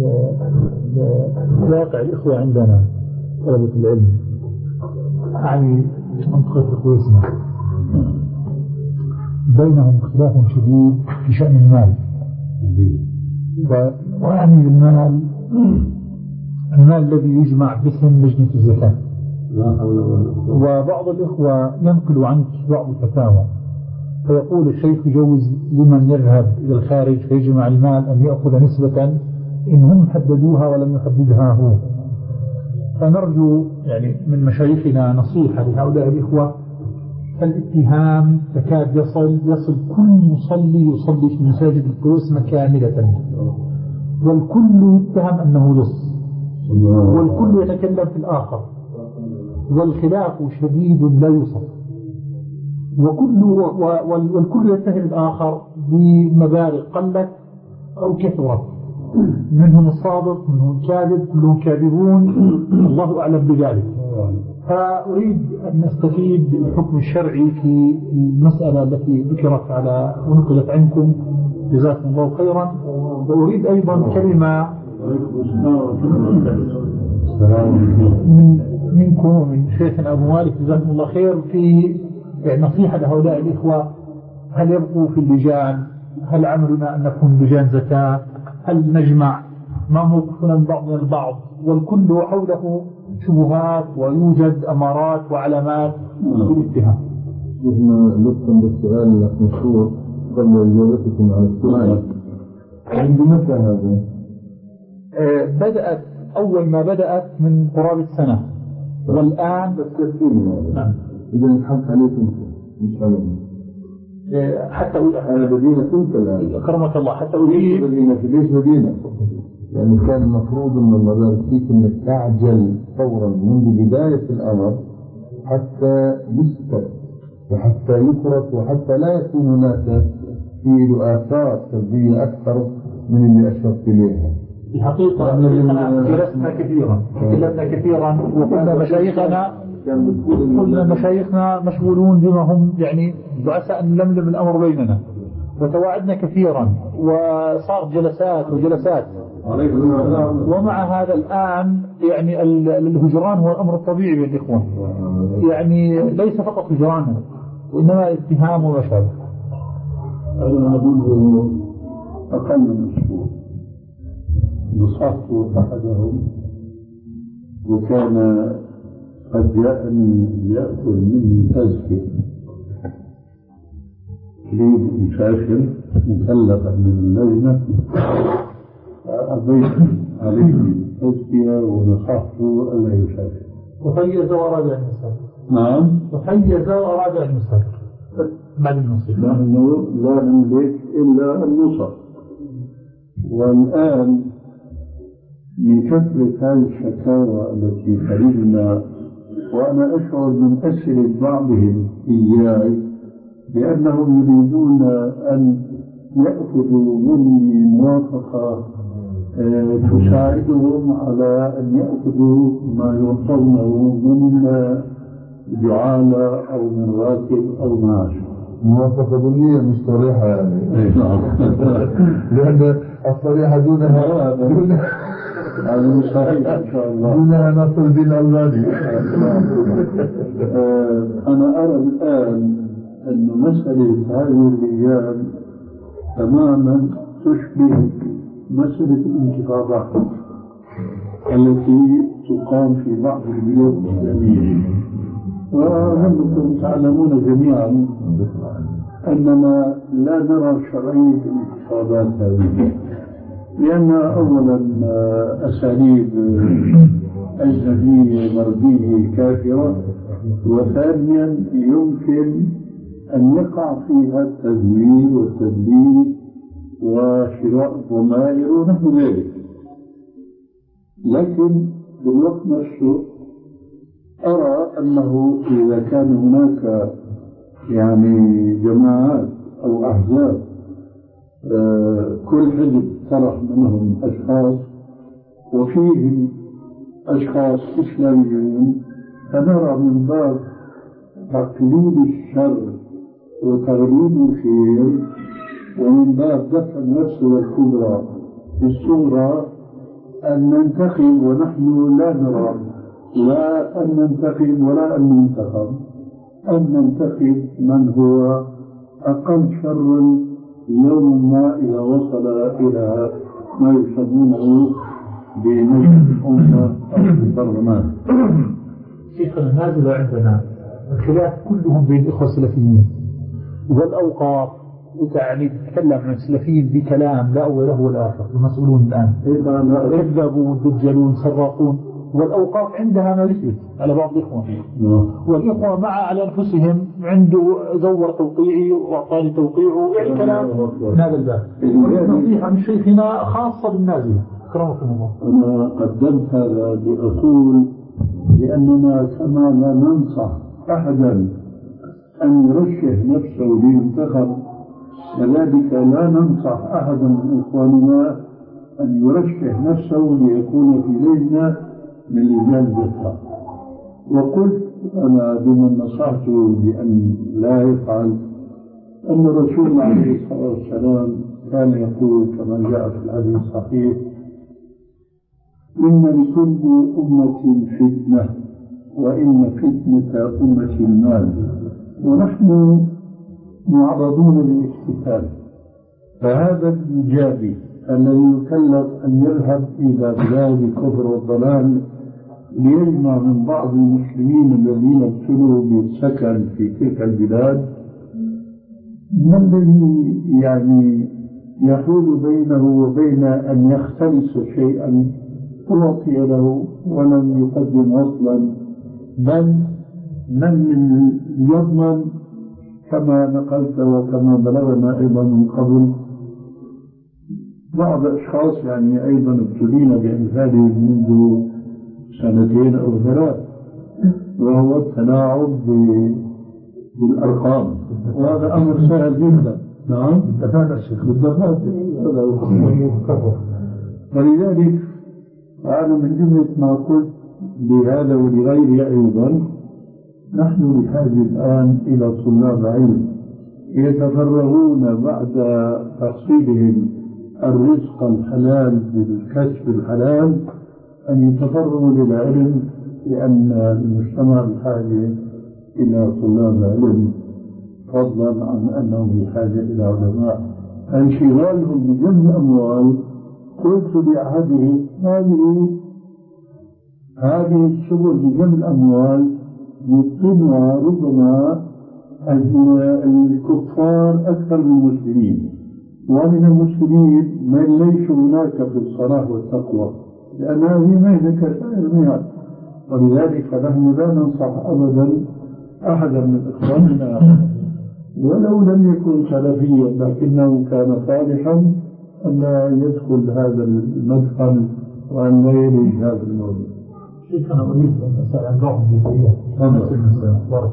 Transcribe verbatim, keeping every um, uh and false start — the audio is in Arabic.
لواقع الإخوة عندنا طلبة العلم يعني منطقة كويسنا بينهم اختلاف شديد في شأن المال، ويعني المال المال الذي يجمع باسم لجنة الزكاة. وبعض الإخوة ينقل عنك بعض الفتاوى فيقول الشيخ يجوز لمن يذهب إلى الخارج فيجمع المال أن يأخذ نسبة إن هم حددوها ولم يحددها هو. فنرجو يعني من مشايخنا نصيحة لهؤلاء الإخوة. الاتهام تكاد يصل يصل كل مصلي يصلي في مساجد القدس كاملة، والكل يتهم أنه لص، والكل يتكلم في الآخر، والخلاف شديد لا يوصف، وكل والكل يتهم الآخر بمبالغ قلت أو كثرت، منهم الصادق منهم الكاذب، كلهم كاذبون، الله أعلم بذلك. فأريد أن نستفيد بالحكم الشرعي في المسألة التي ذكرت على ونقلت عنكم، جزاكم الله خيرا. وأريد أيضا كلمة من منكم ومن شيخنا أبو مالك جزاكم الله خير في يعني نصيحة لهؤلاء الإخوة. هل يبقوا في اللجان؟ هل عملنا أن نكون لجان زكاة؟ هل نجمع؟ ما موقفنا من بعضنا البعض؟ والكل حوله شبهات ويوجد أمارات وعلامات بالاتهام. لطفا بالسؤال المشهور قبل إجابتكم على السؤال، عند متى هذا؟ آه بدأت أول ما بدأت من قرابة سنة، والآن نعم. إذا الحق عليكم مش عليكم آه حتى أنا بدينا كنت الآن أكرمك الله حتى أريد بدينا في ليش بدينا يعني كان المفروض أن المدارس فيك أنك تعجل فورا منذ بداية الأمر حتى يثبت وحتى يفرط وحتى لا يكون هناك في آثار سلبية أكثر من اللي أشرت إليها. الحقيقة أننا جلسنا كثيرا تكلمنا كثيرا وقلنا مشايخنا كل مشايخنا مشغولون بما هم يعني عسى أن نلملم الأمر بيننا، وتواعدنا كثيرا وصار جلسات وجلسات، ومع هذا الآن يعني الهجران هو الأمر الطبيعي بالإخوان، يعني ليس فقط هجران وإنما اتهام ومشابه. أنا أقول أقل من أسبوع نصحت أحدهم وكان قد جاءني يأكل مني تزكية يريد يسافر مكلفا من اللجنة، أضيف عليه تزكية ونصحته ألا يسافر وحيز وأراد أن يسافر. نعم وحيز وأراد أن يسافر ما للنصيب لأنه لا نملك إلا النصح. والآن من كثرة هذه الشكاوى التي خرجنا وأنا أشعر من أسئلة بعضهم إياي بأنهم يريدون أن يأخذوا مني موافقة أه تساعدهم على أن يأخذوا ما يعطونه من جعالة أو من راتب أو معاش. موافقة دنيا مش صريحة يعني لأن الصريحة دونها دونها هذا مش صحيح إن شاء الله دونها نصر الدين الألباني. أنا أرى الآن أن مسألة هذه اللجان تماما تشبه مسألة الانتخابات التي تقام في بعض البلاد الإسلامية، وأنتم تعلمون جميعا أننا لا نرى شرعية الانتخابات هذه، لأنها أولا أساليب أجنبية مردية كافرة، وثانيا يمكن أن يقع فيها التزوير والتدليس وشراء الضمائر ونحو ذلك. لكن بالوقت نفسه أرى أنه إذا كان هناك يعني جماعات أو أحزاب آه كل حزب طرح منهم أشخاص وفيهم أشخاص إسلاميون، فنرى من باب تقليد الشر وتغليب الخير ومن باب دفع النفس والكبرى بالصغرى أن ننتخب ونحن لا نرى، لا أن ننتخب ولا أن ننتخب، أن ننتخب من هو أقل شر يوم ما إذا وصل إلى ما يسمونه بمجلس الأمة أو البرلمان. شيخنا النازل عندنا الخلاف كلهم بين الإخوة السلفيين، والأوقاف يعني تتكلم عن السلفيين بكلام لا أول له ولا آخر، المسؤولون الآن كذبوا دجلون سراقون، والأوقاف عندها مالكية على بعض الإخوة، والإخوة مع على أنفسهم عنده زور توقيعي وأعطاني توقيعه، يعني كلام من هذا الباب. نصيحة من شيخنا خاصة بالنازل كرمكم الله. أنا قدمت هذا لأقول لأننا كما لا ننصح أحدا أن يرشح نفسه لينتخب، كذلك لا ننصح أحدا من إخواننا أن يرشح نفسه ليكون في لجنة من لجان الدفاع. وقلت أنا بمن نصحته بأن لا يفعل أن الرسول عليه الصلاة والسلام كان يقول كما جاء في الحديث الصحيح: إن لكل أمة فتنة وإن فتنة أمة المال، ونحن معرضون للاحتفال. فهذا الإيجابي الذي يكلف أن يذهب إلى بلاد الكفر والضلال ليجمع من بعض المسلمين الذين ابتلوا بالسكن في تلك البلاد، ما الذي يعني يحول بينه وبين أن يختلس شيئا أعطي له ولم يقدم وصلا؟ بل من يضمن كما نقلت وكما بلغنا أيضا من قبل بعض أشخاص يعني أيضا ابتلينا بأمثاله منذ سنتين أو ثلاث، وهو التلاعب بالأرقام، وهذا أمر سهل جدا. نعم بالدفاتر الشيخ بالدفاتر. ولذلك أنا من جملة ما قلت لهذا ولغيره أيضا، نحن بحاجة الآن إلى طلاب علم يتفرغون بعد تحصيلهم الرزق الحلال بالكسب الحلال أن يتفرغوا للعلم، لأن المجتمع بحاجة إلى طلاب علم فضلا عن أنهم بحاجة إلى علماء. انشغالهم بجمع أموال، قلت لأحده هذه هذه الشغل بجمع الأموال يبطلها ربما الكفار أكثر من المسلمين، ومن المسلمين من ليس هناك في الصلاح والتقوى، لأن هذه مهنة كسائر المهن. ولذلك نحن لا ننصح أبدا أحدا من إخواننا ولو لم يكن سلفيا لكنه كان صالحا أن لا يدخل هذا المدخل وأن لا يلج هذا الموضوع. شيخ أنا أريد أن أسأل عن بعض الجزئيات.